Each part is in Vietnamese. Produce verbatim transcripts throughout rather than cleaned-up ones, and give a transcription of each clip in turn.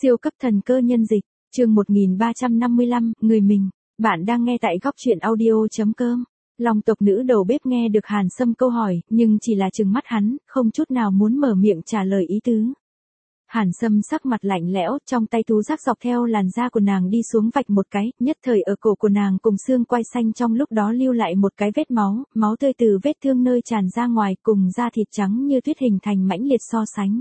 Siêu cấp thần cơ nhân dịch, chương một nghìn ba trăm năm mươi lăm, người mình, bạn đang nghe tại góc truyện audio.com. Long tộc nữ đầu bếp nghe được Hàn Sâm câu hỏi, nhưng chỉ là trừng mắt hắn, không chút nào muốn mở miệng trả lời ý tứ. Hàn Sâm sắc mặt lạnh lẽo, trong tay thú giác dọc theo làn da của nàng đi xuống vạch một cái, nhất thời ở cổ của nàng cùng xương quai xanh trong lúc đó lưu lại một cái vết máu, máu tươi từ vết thương nơi tràn ra ngoài cùng da thịt trắng như tuyết hình thành mãnh liệt so sánh.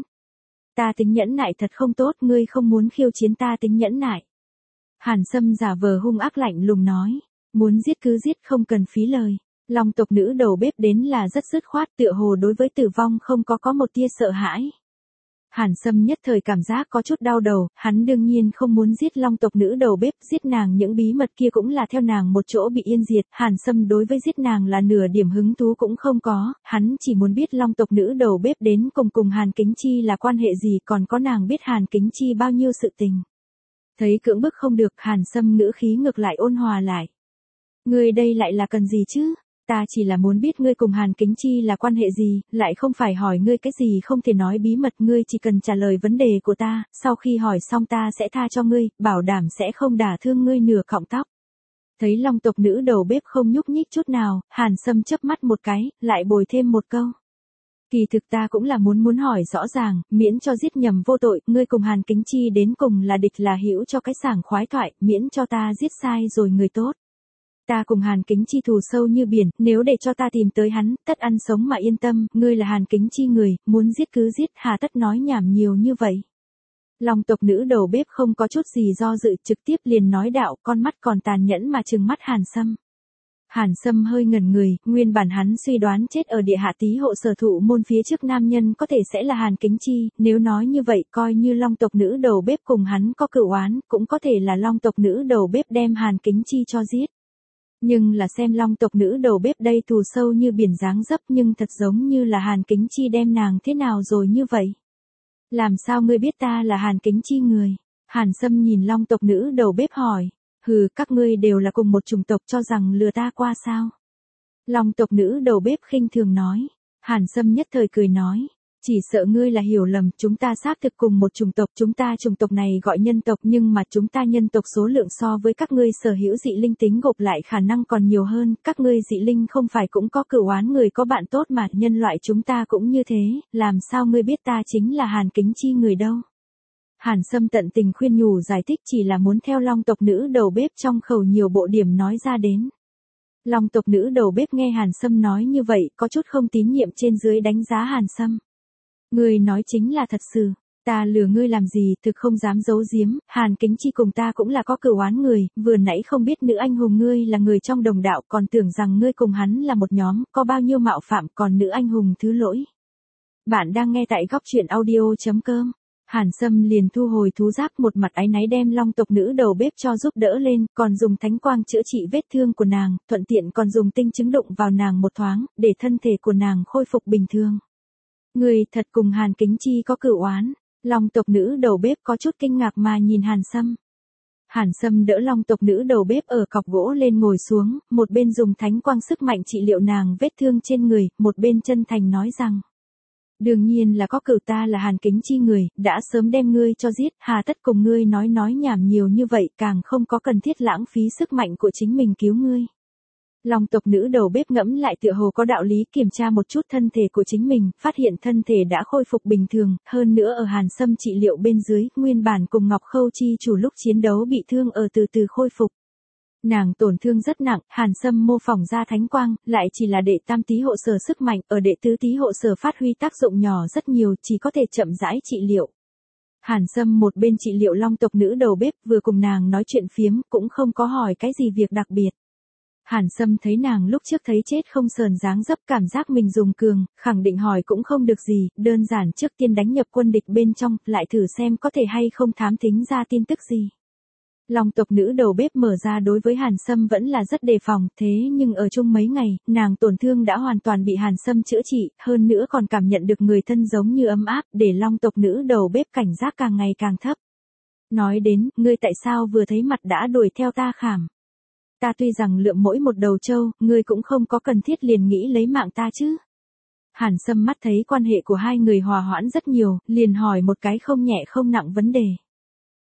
Ta tính nhẫn nại thật không tốt, ngươi không muốn khiêu chiến ta tính nhẫn nại. Hàn Sâm giả vờ hung ác lạnh lùng nói, muốn giết cứ giết không cần phí lời. Long tộc nữ đầu bếp đến là rất dứt khoát, tựa hồ đối với tử vong không có có một tia sợ hãi. Hàn Sâm nhất thời cảm giác có chút đau đầu, hắn đương nhiên không muốn giết Long tộc nữ đầu bếp, giết nàng những bí mật kia cũng là theo nàng một chỗ bị yên diệt, Hàn Sâm đối với giết nàng là nửa điểm hứng thú cũng không có, hắn chỉ muốn biết Long tộc nữ đầu bếp đến cùng cùng Hàn Kính Chi là quan hệ gì, còn có nàng biết Hàn Kính Chi bao nhiêu sự tình. Thấy cưỡng bức không được, Hàn Sâm ngữ khí ngược lại ôn hòa lại. Ngươi đây lại là cần gì chứ? Ta chỉ là muốn biết ngươi cùng Hàn Kính Chi là quan hệ gì, lại không phải hỏi ngươi cái gì không thể nói bí mật, ngươi chỉ cần trả lời vấn đề của ta, sau khi hỏi xong ta sẽ tha cho ngươi, bảo đảm sẽ không đả thương ngươi nửa cọng tóc. Thấy Long tộc nữ đầu bếp không nhúc nhích chút nào, Hàn Sâm chớp mắt một cái, lại bồi thêm một câu. Kỳ thực ta cũng là muốn muốn hỏi rõ ràng, miễn cho giết nhầm vô tội, ngươi cùng Hàn Kính Chi đến cùng là địch là hữu cho cái sảng khoái thoại, miễn cho ta giết sai rồi người tốt. Ta cùng Hàn Kính Chi thù sâu như biển, nếu để cho ta tìm tới hắn, tất ăn sống mà yên tâm, ngươi là Hàn Kính Chi người, muốn giết cứ giết, hà tất nói nhảm nhiều như vậy. Long tộc nữ đầu bếp không có chút gì do dự, trực tiếp liền nói đạo, con mắt còn tàn nhẫn mà trừng mắt Hàn Sâm. Hàn Sâm hơi ngẩn người, nguyên bản hắn suy đoán chết ở địa hạ tý hộ sở thụ môn phía trước nam nhân có thể sẽ là Hàn Kính Chi, nếu nói như vậy coi như Long tộc nữ đầu bếp cùng hắn có cửu oán, cũng có thể là Long tộc nữ đầu bếp đem Hàn Kính Chi cho giết. Nhưng là xem Long tộc nữ đầu bếp đây thù sâu như biển dáng dấp, nhưng thật giống như là Hàn Kính Chi đem nàng thế nào rồi như vậy. Làm sao ngươi biết ta là Hàn Kính Chi người? Hàn Sâm nhìn Long tộc nữ đầu bếp hỏi. Hừ, các ngươi đều là cùng một chủng tộc, cho rằng lừa ta qua sao? Long tộc nữ đầu bếp khinh thường nói. Hàn Sâm nhất thời cười nói. Chỉ sợ ngươi là hiểu lầm, chúng ta xác thực cùng một chủng tộc, chúng ta chủng tộc này gọi nhân tộc, nhưng mà chúng ta nhân tộc số lượng so với các ngươi sở hữu dị linh tính gộp lại khả năng còn nhiều hơn, các ngươi dị linh không phải cũng có cửu oán người có bạn tốt mà, nhân loại chúng ta cũng như thế, làm sao ngươi biết ta chính là Hàn Kính Chi người đâu? Hàn Sâm tận tình khuyên nhủ giải thích, chỉ là muốn theo Long tộc nữ đầu bếp trong khẩu nhiều bộ điểm nói ra đến. Long tộc nữ đầu bếp nghe Hàn Sâm nói như vậy, có chút không tín nhiệm trên dưới đánh giá Hàn Sâm. Ngươi nói chính là thật sự, ta lừa ngươi làm gì, thực không dám giấu giếm, Hàn Kính Chi cùng ta cũng là có cửu oán người, vừa nãy không biết nữ anh hùng ngươi là người trong đồng đạo, còn tưởng rằng ngươi cùng hắn là một nhóm, có bao nhiêu mạo phạm, còn nữ anh hùng thứ lỗi. Bạn đang nghe tại góc truyện audio.com. Hàn Sâm liền thu hồi thú giác, một mặt áy náy đem Long tộc nữ đầu bếp cho giúp đỡ lên, còn dùng thánh quang chữa trị vết thương của nàng, thuận tiện còn dùng tinh chứng đụng vào nàng một thoáng, để thân thể của nàng khôi phục bình thường. Người thật cùng Hàn Kính Chi có cửu oán. Long tộc nữ đầu bếp có chút kinh ngạc mà nhìn Hàn Sâm. Hàn Sâm đỡ Long tộc nữ đầu bếp ở cọc gỗ lên ngồi xuống, một bên dùng thánh quang sức mạnh trị liệu nàng vết thương trên người, một bên chân thành nói rằng. Đương nhiên là có cửu, ta là Hàn Kính Chi người, đã sớm đem ngươi cho giết, hà tất cùng ngươi nói nói nhảm nhiều như vậy, càng không có cần thiết lãng phí sức mạnh của chính mình cứu ngươi. Long tộc nữ đầu bếp ngẫm lại tựa hồ có đạo lý, kiểm tra một chút thân thể của chính mình, phát hiện thân thể đã khôi phục bình thường, hơn nữa ở Hàn Sâm trị liệu bên dưới, nguyên bản cùng Ngọc Khâu chi chủ lúc chiến đấu bị thương ở từ từ khôi phục. Nàng tổn thương rất nặng, Hàn Sâm mô phỏng ra thánh quang, lại chỉ là đệ tam tý hộ sở sức mạnh, ở đệ tứ tý hộ sở phát huy tác dụng nhỏ rất nhiều, chỉ có thể chậm rãi trị liệu. Hàn Sâm một bên trị liệu Long tộc nữ đầu bếp, vừa cùng nàng nói chuyện phiếm, cũng không có hỏi cái gì việc đặc biệt. Hàn Sâm thấy nàng lúc trước thấy chết không sờn dáng dấp, cảm giác mình dùng cường, khẳng định hỏi cũng không được gì, đơn giản trước tiên đánh nhập quân địch bên trong, lại thử xem có thể hay không thám thính ra tin tức gì. Long tộc nữ đầu bếp mở ra đối với Hàn Sâm vẫn là rất đề phòng, thế nhưng ở chung mấy ngày, nàng tổn thương đã hoàn toàn bị Hàn Sâm chữa trị, hơn nữa còn cảm nhận được người thân giống như ấm áp, để Long tộc nữ đầu bếp cảnh giác càng ngày càng thấp. Nói đến, ngươi tại sao vừa thấy mặt đã đuổi theo ta khảm? Ta tuy rằng lượm mỗi một đầu trâu, ngươi cũng không có cần thiết liền nghĩ lấy mạng ta chứ. Hàn Sâm mắt thấy quan hệ của hai người hòa hoãn rất nhiều, liền hỏi một cái không nhẹ không nặng vấn đề.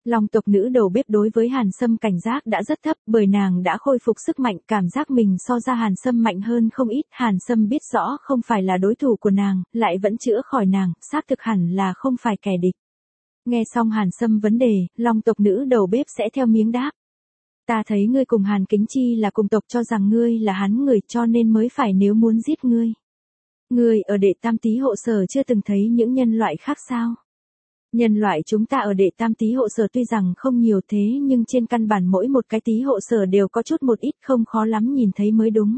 Long tộc nữ đầu bếp đối với Hàn Sâm cảnh giác đã rất thấp, bởi nàng đã khôi phục sức mạnh, cảm giác mình so ra Hàn Sâm mạnh hơn không ít. Hàn Sâm biết rõ không phải là đối thủ của nàng, lại vẫn chữa khỏi nàng, xác thực hẳn là không phải kẻ địch. Nghe xong Hàn Sâm vấn đề, Long tộc nữ đầu bếp sẽ theo miếng đáp. Ta thấy ngươi cùng Hàn Kính Chi là cùng tộc, cho rằng ngươi là hắn người, cho nên mới phải nếu muốn giết ngươi. Ngươi ở Đệ Tam Tý Hộ Sở chưa từng thấy những nhân loại khác sao? Nhân loại chúng ta ở Đệ Tam Tý Hộ Sở tuy rằng không nhiều thế nhưng trên căn bản mỗi một cái tý hộ sở đều có chút một ít, không khó lắm nhìn thấy mới đúng.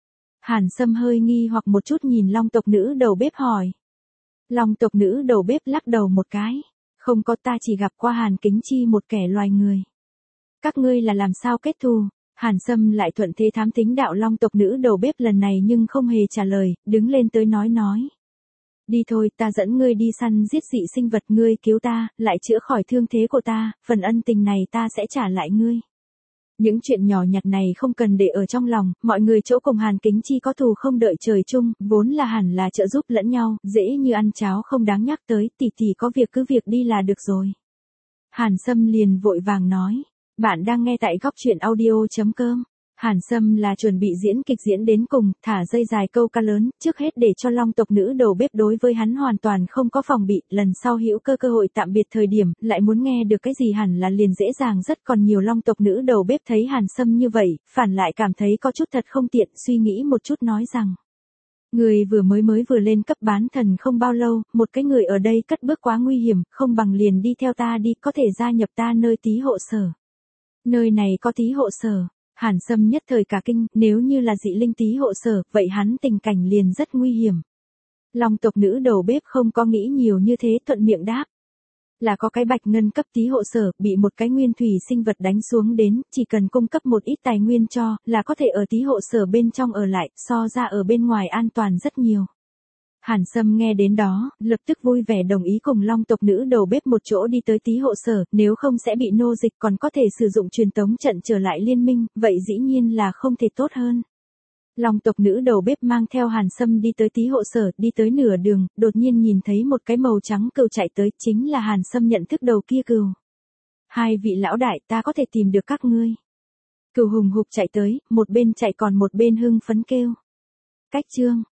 Hàn Sâm hơi nghi hoặc một chút nhìn Long tộc nữ đầu bếp hỏi. Long tộc nữ đầu bếp lắc đầu một cái. Không có, ta chỉ gặp qua Hàn Kính Chi một kẻ loài người. Các ngươi là làm sao kết thù? Hàn Sâm lại thuận thế thám thính đạo Long tộc nữ đầu bếp lần này nhưng không hề trả lời, đứng lên tới nói nói. Đi thôi, ta dẫn ngươi đi săn giết dị sinh vật, ngươi cứu ta, lại chữa khỏi thương thế của ta, phần ân tình này ta sẽ trả lại ngươi. Những chuyện nhỏ nhặt này không cần để ở trong lòng, mọi người chỗ cùng Hàn Kính Chi có thù không đợi trời chung, vốn là hẳn là trợ giúp lẫn nhau, dễ như ăn cháo không đáng nhắc tới, tỷ tỷ có việc cứ việc đi là được rồi. Hàn Sâm liền vội vàng nói, bạn đang nghe tại góc truyện audio chấm com. Hàn Sâm là chuẩn bị diễn kịch diễn đến cùng, thả dây dài câu ca lớn, trước hết để cho Long tộc nữ đầu bếp đối với hắn hoàn toàn không có phòng bị, lần sau hữu cơ cơ hội tạm biệt thời điểm, lại muốn nghe được cái gì hẳn là liền dễ dàng rất. Còn nhiều Long tộc nữ đầu bếp thấy Hàn Sâm như vậy, phản lại cảm thấy có chút thật không tiện, suy nghĩ một chút nói rằng. Người vừa mới mới vừa lên cấp bán thần không bao lâu, một cái người ở đây cất bước quá nguy hiểm, không bằng liền đi theo ta đi, có thể gia nhập ta nơi tý hộ sở. Nơi này có tý hộ sở. Hàn Sâm nhất thời cả kinh, nếu như là dị linh tý hộ sở, vậy hắn tình cảnh liền rất nguy hiểm. Long tộc nữ đầu bếp không có nghĩ nhiều như thế, thuận miệng đáp. Là có cái bạch ngân cấp tý hộ sở, bị một cái nguyên thủy sinh vật đánh xuống đến, chỉ cần cung cấp một ít tài nguyên cho, là có thể ở tý hộ sở bên trong ở lại, so ra ở bên ngoài an toàn rất nhiều. Hàn Sâm nghe đến đó, lập tức vui vẻ đồng ý cùng Long tộc nữ đầu bếp một chỗ đi tới tý hộ sở, nếu không sẽ bị nô dịch, còn có thể sử dụng truyền tống trận trở lại liên minh, vậy dĩ nhiên là không thể tốt hơn. Long tộc nữ đầu bếp mang theo Hàn Sâm đi tới tý hộ sở, đi tới nửa đường, đột nhiên nhìn thấy một cái màu trắng cừu chạy tới, chính là Hàn Sâm nhận thức đầu kia cừu. Hai vị lão đại, ta có thể tìm được các ngươi. Cừu hùng hục chạy tới, một bên chạy còn một bên hưng phấn kêu. Cách chương